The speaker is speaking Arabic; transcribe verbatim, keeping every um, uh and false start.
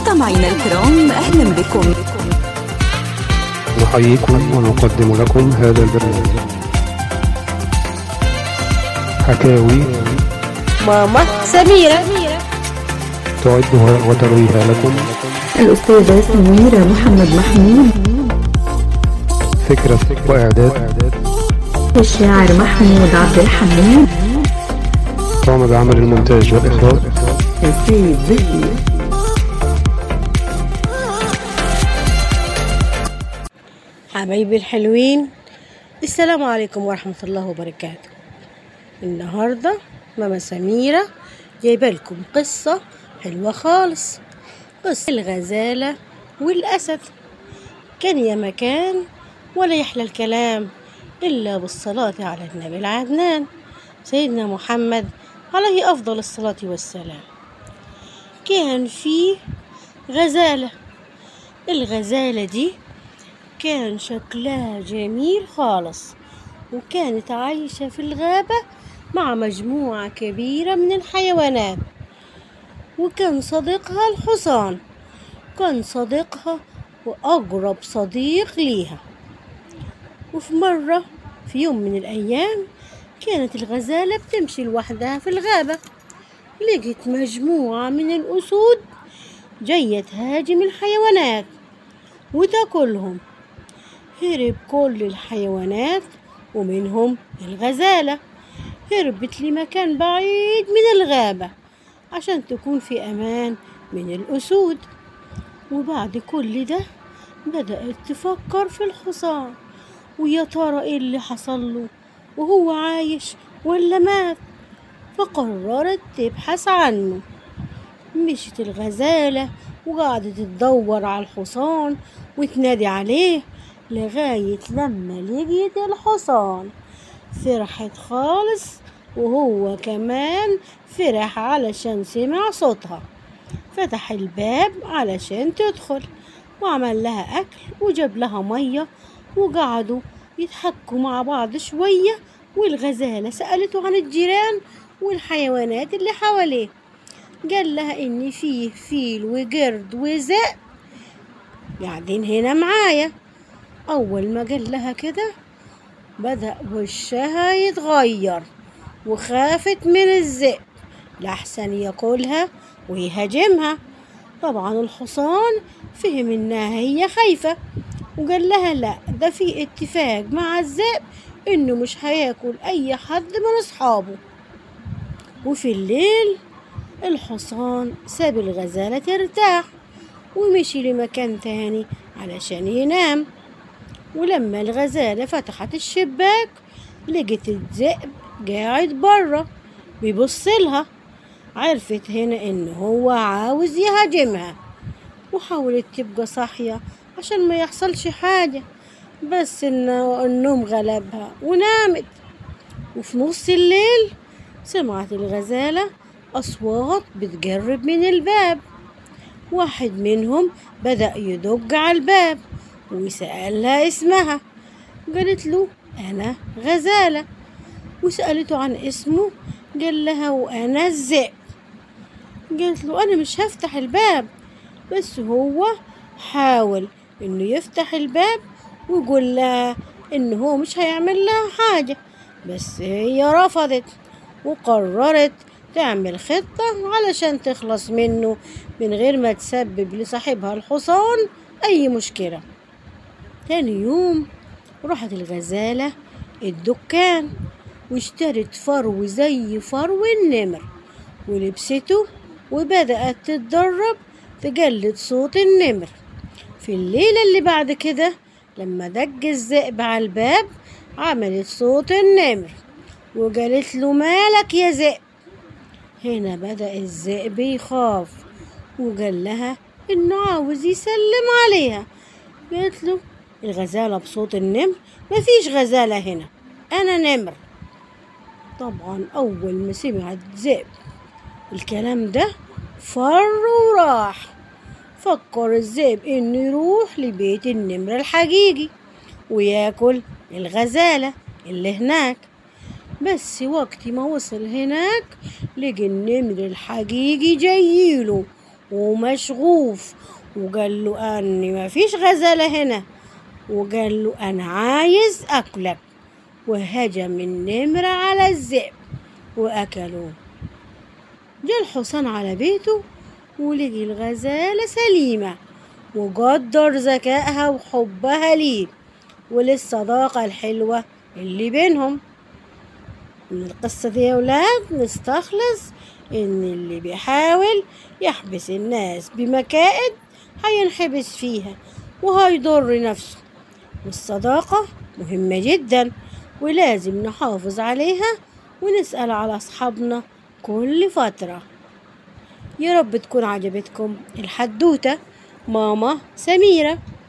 مستمعينا الكرام، أهلا بكم. نحييكم ونقدم لكم هذا البرنامج حكاوي ماما سميرة، تعدها وترويها لكم الأستاذة سميرة محمد محمود، فكرة وإعداد الشاعر محمود عبد الحميد، قام بعمل المونتاج والإخراج السيد زكي. حبايبي الحلوين، السلام عليكم ورحمة الله وبركاته. النهاردة ماما سميرة جايبة لكم قصة حلوة خالص، قصة الغزالة والأسد. كان يا مكان ولا يحلى الكلام إلا بالصلاة على النبي العدنان سيدنا محمد عليه أفضل الصلاة والسلام. كان فيه غزالة، الغزالة دي كان شكلها جميل خالص، وكانت عايشة في الغابة مع مجموعة كبيرة من الحيوانات. وكان صديقها الحصان، كان صديقها وأقرب صديق ليها. وفي مرة في يوم من الأيام كانت الغزالة بتمشي لوحدها في الغابة، لقيت مجموعة من الأسود جاية تهاجم الحيوانات وتاكلهم. هرب كل الحيوانات ومنهم الغزالة، هربت لمكان بعيد من الغابة عشان تكون في أمان من الأسود. وبعد كل ده بدأت تفكر في الحصان، ويا ترى إيه اللي حصل له، وهو عايش ولا مات؟ فقررت تبحث عنه. مشت الغزالة وقعدت تدور على الحصان وتنادي عليه لغاية لما لقيت الحصان. فرحت خالص، وهو كمان فرح علشان سمع صوتها. فتح الباب علشان تدخل، وعمل لها أكل وجاب لها مية، وقعدوا يضحكوا مع بعض شوية. والغزالة سألته عن الجيران والحيوانات اللي حواليه. قال لها إن فيه فيل وقرد وذئب قاعدين هنا معايا. أول ما قال لها كده بدأ وشها يتغير، وخافت من الذئب لحسن ياكلها ويهاجمها. طبعا الحصان فهم إنها هي خايفة، وقال لها لا، ده في اتفاق مع الذئب إنه مش هياكل أي حد من أصحابه. وفي الليل الحصان ساب الغزالة ترتاح ومشي لمكان تاني علشان ينام. ولما الغزالة فتحت الشباك لقيت الذئب قاعد برا بيبصلها. عرفت هنا إنه هو عاوز يهاجمها، وحاولت تبقى صاحية عشان ما يحصلش حاجة، بس إنه النوم غلبها ونامت. وفي نص الليل سمعت الغزالة أصوات بتقرب من الباب. واحد منهم بدأ يدق على الباب وسألها اسمها. قالت له أنا غزالة. وسألته عن اسمه، قال لها وأنا الذئب. قالت له أنا مش هفتح الباب، بس هو حاول إنه يفتح الباب ويقول لها إنه هو مش هيعمل لها حاجة، بس هي رفضت وقررت تعمل خطة علشان تخلص منه من غير ما تسبب لصاحبها الحصان أي مشكلة. تاني يوم راحت الغزالة الدكان واشترت فرو زي فرو النمر ولبسته، وبدأت تتدرب تقلد صوت النمر. في الليلة اللي بعد كده لما دق الذئب على الباب عملت صوت النمر وقالت له مالك يا ذئب. هنا بدأ الذئب يخاف وقال لها إنه عاوز يسلم عليها. قالت له الغزالة بصوت النمر مفيش غزالة هنا، أنا نمر. طبعا أول ما سمع الذئب الكلام ده فر وراح. فكر الذئب إنه يروح لبيت النمر الحقيقي وياكل الغزالة اللي هناك. بس وقت ما وصل هناك لقى النمر الحقيقي جايله ومشغوف، وقال له أني مفيش غزالة هنا، وقال له أنا عايز أكلك، وهجم النمر على الذئب وأكلوه. جاء الحصان على بيته ولقي الغزالة سليمة، وقدر ذكائها وحبها ليه وللصداقة الحلوة اللي بينهم. من القصة دي يا ولاد نستخلص إن اللي بيحاول يحبس الناس بمكائد هينحبس فيها وهيضر نفسه، والصداقة مهمة جدا ولازم نحافظ عليها ونسأل على أصحابنا كل فترة. يا رب تكون عجبتكم الحدوتة. ماما سميرة.